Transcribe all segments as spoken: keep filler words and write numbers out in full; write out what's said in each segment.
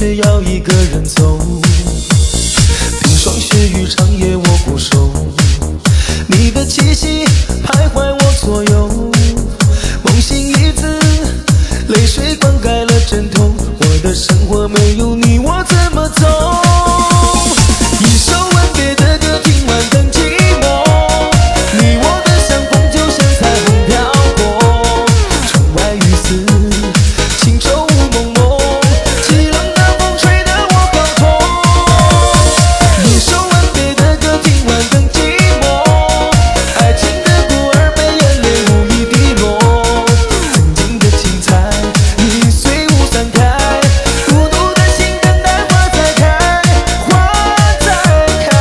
却要一个人走。冰霜雪雨长夜我固守，你的气息徘徊我左右。梦醒一字，泪水灌溉了枕头。我的生活没有你，我怎么走？一首吻别的歌，听完更寂寞。你我的相逢就像彩虹飘过，窗外雨丝，轻舟蒙蒙，凄冷的风吹得我好痛。一首吻别的歌，听完更寂寞。爱情的孤儿被眼泪无意滴落，曾经的精彩已随雾散开，孤独的心等待花再开，花再开。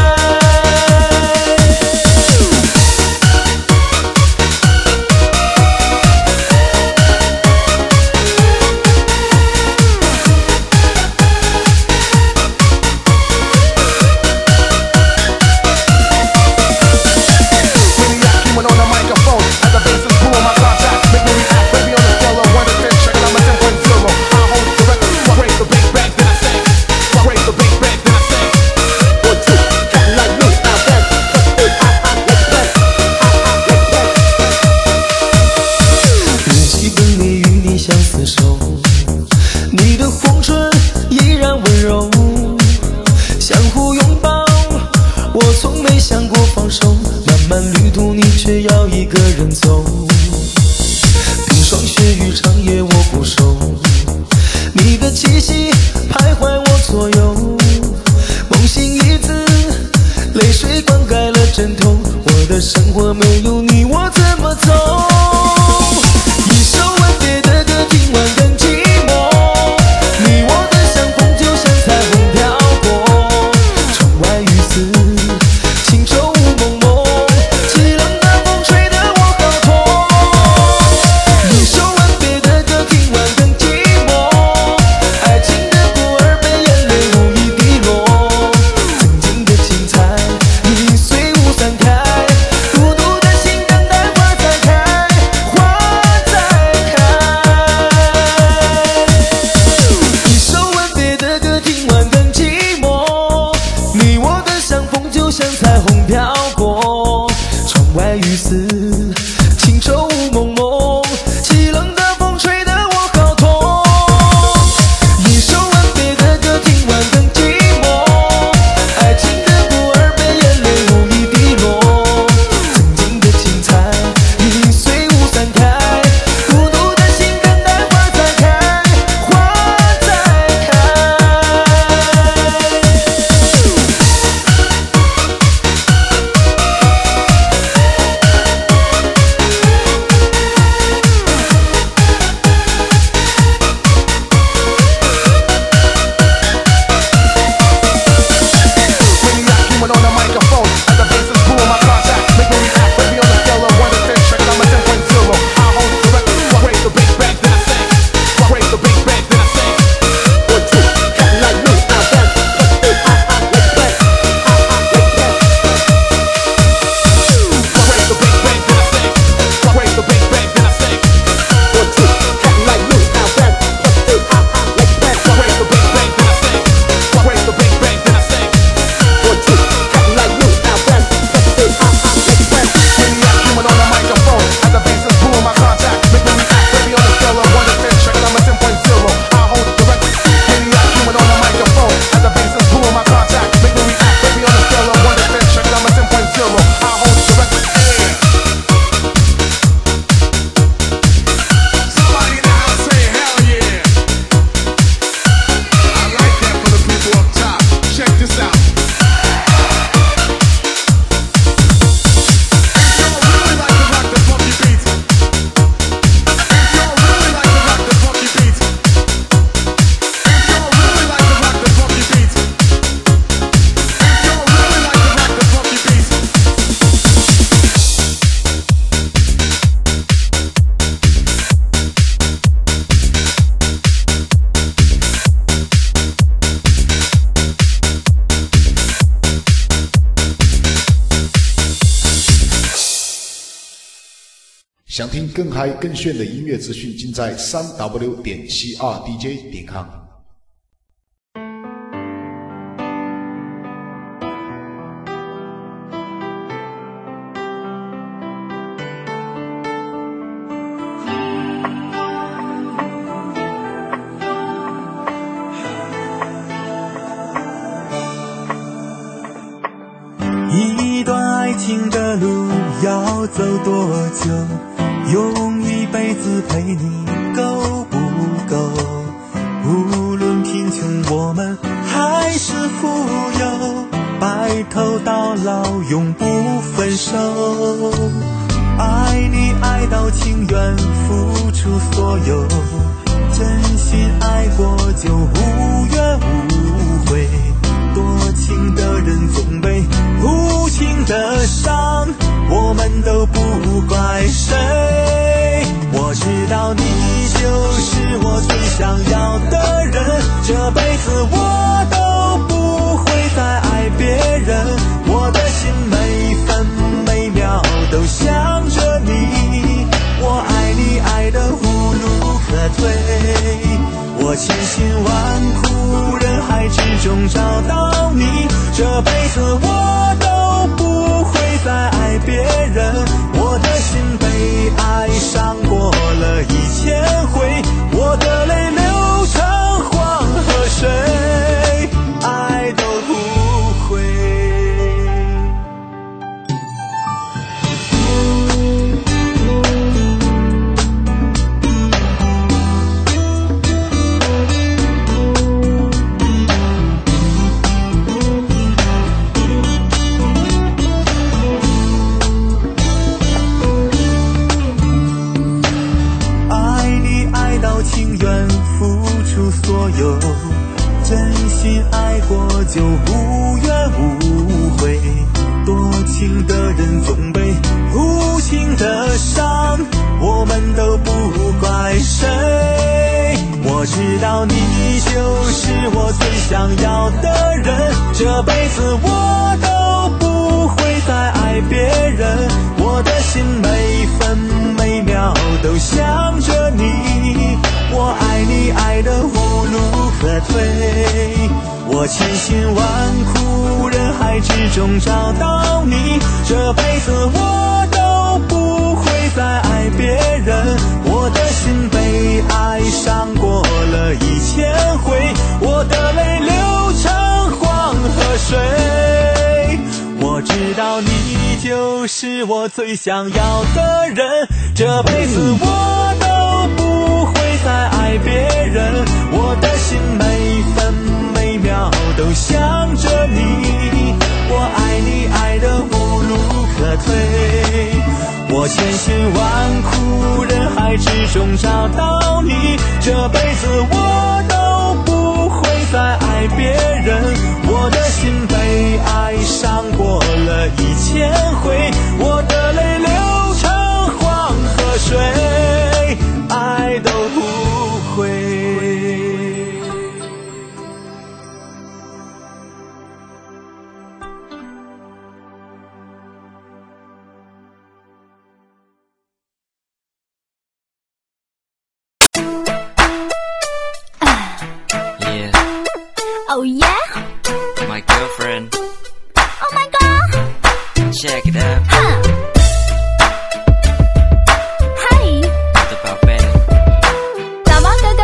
When on the microphone, as the bass is booming, my contact make me react. Baby on the scale of one to ten, checking out my ten point zero. I hold the record, I break the big bang, then I sing. I break the big bang, then I sing. One, two, cat like me, I bang. Let's I, I, let's bang. I, I, let's bang. 日记本里与你相厮守，你的红唇依然温柔，相互拥抱，我从没想过放手。漫漫旅途，你却要一个人走。冰霜雪雨长夜我固守，你的气息徘徊我左右。梦醒一字，泪水灌溉了枕头。我的生活没有你，我怎么走？一首吻别的歌，听完更寂寞。你我的相逢就像彩虹飘过，窗外雨丝，轻舟蒙蒙，凄冷的风吹得我好痛。一首吻别的歌，听完更寂寞。爱情的孤儿被眼泪无意滴落，曾经的精彩已随雾散开，孤独的心等待花再开，花再开。一首吻别的歌，听完更寂寞。你我的相逢就像彩虹飘过，窗外雨丝，轻舟蒙蒙，凄冷的风吹得我好痛。一首吻别的歌，听完更寂寞。爱情的孤儿被眼泪无意滴落，曾经的精彩已随雾散开，孤独的心等待花再开，花再开。 When on the microphone, as the bass is booming, my contact make me react. Baby on the scale of one to ten, checking out my ten point zero. I hold the record, I break the big bang, then I sing. I break the big bang, then I sing. One, two, cat like me, I bang. Let's I, I, let's bang. I, I, let's bang. I break the big bang, then I sing. I break the big bang, then I sing. One, two, cat like me, I bang. Let's I, I, let's bang. I break the big bang, then I sing. I break the big bang, then I sing. One, two, cat like me, I bang. Let's I, I, let's bang. Maniac human on the microphone, as the bass is booming, my contact make me react. Baby on the scale of one to ten, checking out my ten point zero. I hold the record. Maniac human on the microphone, as the bass is booming, my contact make me react. Baby on the scale of one to ten, checking out my ten point zero. I hold the record. Yeah. Somebody in the house say hell yeah. I like that for the people up top. Check this out. If y'all really like to rock the funky beats, if y'all really like to rock the funky beats, if y'all really like to rock the funky beats, if y'all really like to rock the funky beats. “想听更嗨更炫的音乐资讯，尽在三 w 点 c r d j 点 com。 情的路要走多久？用一辈子陪你够不够？无论贫穷我们还是富有，白头到老永不分手。爱你爱到情愿付出所有，真心爱过就无怨无悔。多情的人总被无情的伤，我们都不怪谁。我知道你就是我最想要的人，这辈子我都不会再爱别人，我的心每分每秒都想着你，我爱你爱得无路可退，我千辛万苦人海之中找到你，这辈子我都不会再爱别人，我的心被爱伤过了一千回，我的泪流成黄河水，爱都不悔。情愿付出所有，真心爱过就无怨无悔，多情的人总被无情的伤，我们都不怪谁。我知道你就是我最想要的人，这辈子我都不会再爱别人，我的心每分每秒都想着你，我爱你爱得无路可退，我千辛万苦人海之中找到你，这辈子我都不会再爱别人，我的心被爱伤过了一千回，我的泪流成黄河水，我知道你就是我最想要的人，这辈子我都不会再爱别人，我的心每分每秒都想着你，我爱你爱得无路可退，我千辛万苦人海之中找到你，这辈子我都不会再爱别人，我的心被爱伤过了一千回，我的泪流成黄河水，爱都不悔。 Oh yeah? My girlfriend. Oh my god! Check it out. Huh. Hi. 我的宝贝。 早吗哥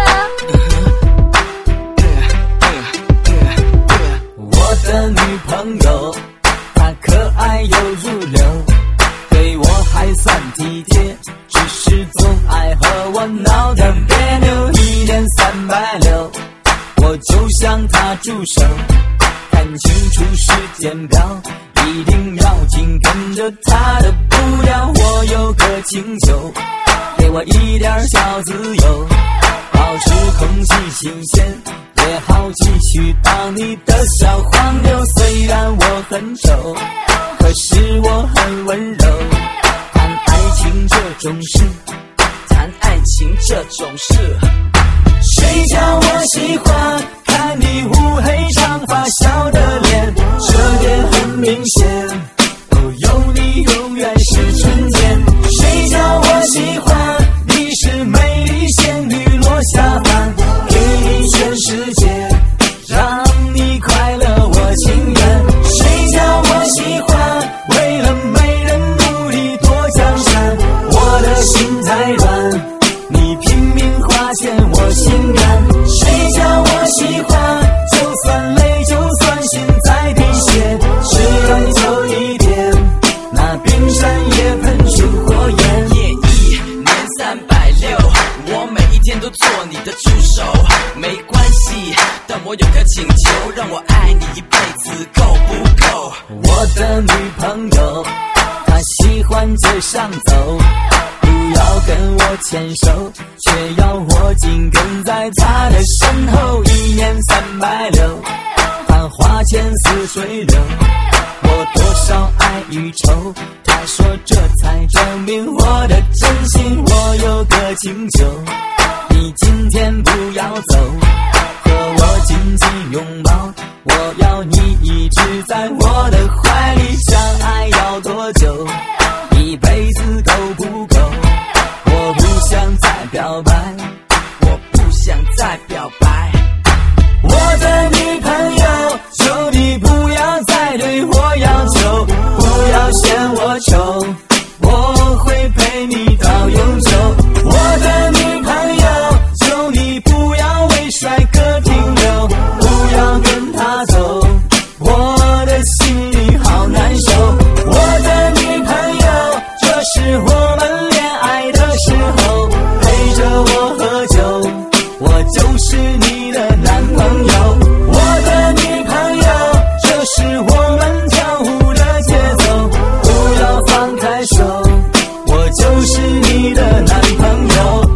哥？ 我的女朋友，她可爱又入流，对我还算体贴，只是总爱和我闹点别扭，一年三百六。我就向他助手，看清楚时间表，一定要紧跟着他的步调。我有个请求，给我一点小自由，保持空气新鲜，也好继续当你的小黄牛。虽然我很丑，可是我很温柔。谈爱情这种事，谈爱情这种事。谁叫我喜欢看你乌黑长发笑的脸，这点很明显，哦，有你永远是春天。谁叫我喜欢你是美丽仙女落下凡，给你全世界，让你快乐我情愿。谁叫我喜欢为了美人努力躲江山，我的心太软，你拼命划线我心甘。谁叫我我有个请求，让我爱你一辈子够不够？ 我的女朋友，她喜欢街上走，不要跟我牵手，却要我紧跟在她的身后，一年三百六，她花钱似水流，我多少爱与愁，她说这才证明我的真心。我有个请求，你今天不要走，和我紧紧拥抱，我要你一直在我的怀里。相爱要多久？一辈子够不够？我不想再表白， 我不想再表白。 我的女朋友，求你不要再对我要求，不要嫌我丑，我会陪你到永久。我的女朋友，求你不要为帅哥停留，不要跟他走，我的心里好难受。我的女朋友，这是我们恋爱的时候，陪着我喝酒，我就是你的男朋友。我的女朋友，这是我们跳舞的节奏，不要放开手，我就是你的男朋友。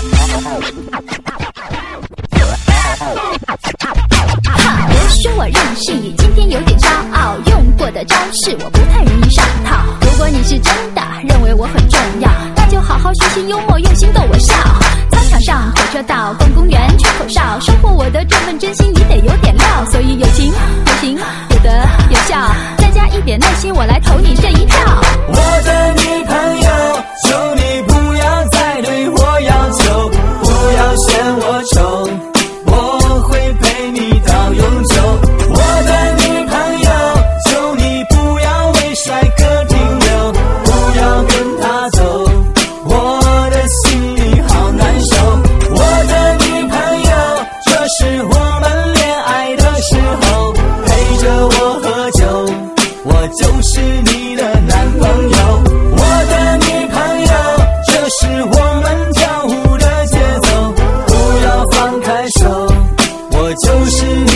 别说我任性，今天有点骄傲，用过的招式我不太容易上套。如果你是真的认为我很重要，那就好好学习幽默，用心逗我笑。操场上、火车道、逛公园、吹口哨，收获我的这份真心，你得有点料。所以有情有型，有得有笑，再加一点耐心，我来投你这一票。 我的女朋友，求你不要再对我要求，不要嫌我丑，我会陪你到永久。我的女朋友，求你不要为帅哥停留，不要跟他走，我的心里好难受。我的女朋友，这是我们恋爱的时候，陪着我喝酒，我就是你的男朋友。我的女朋友，这是我们跳舞的节奏，不要放开手，我就是你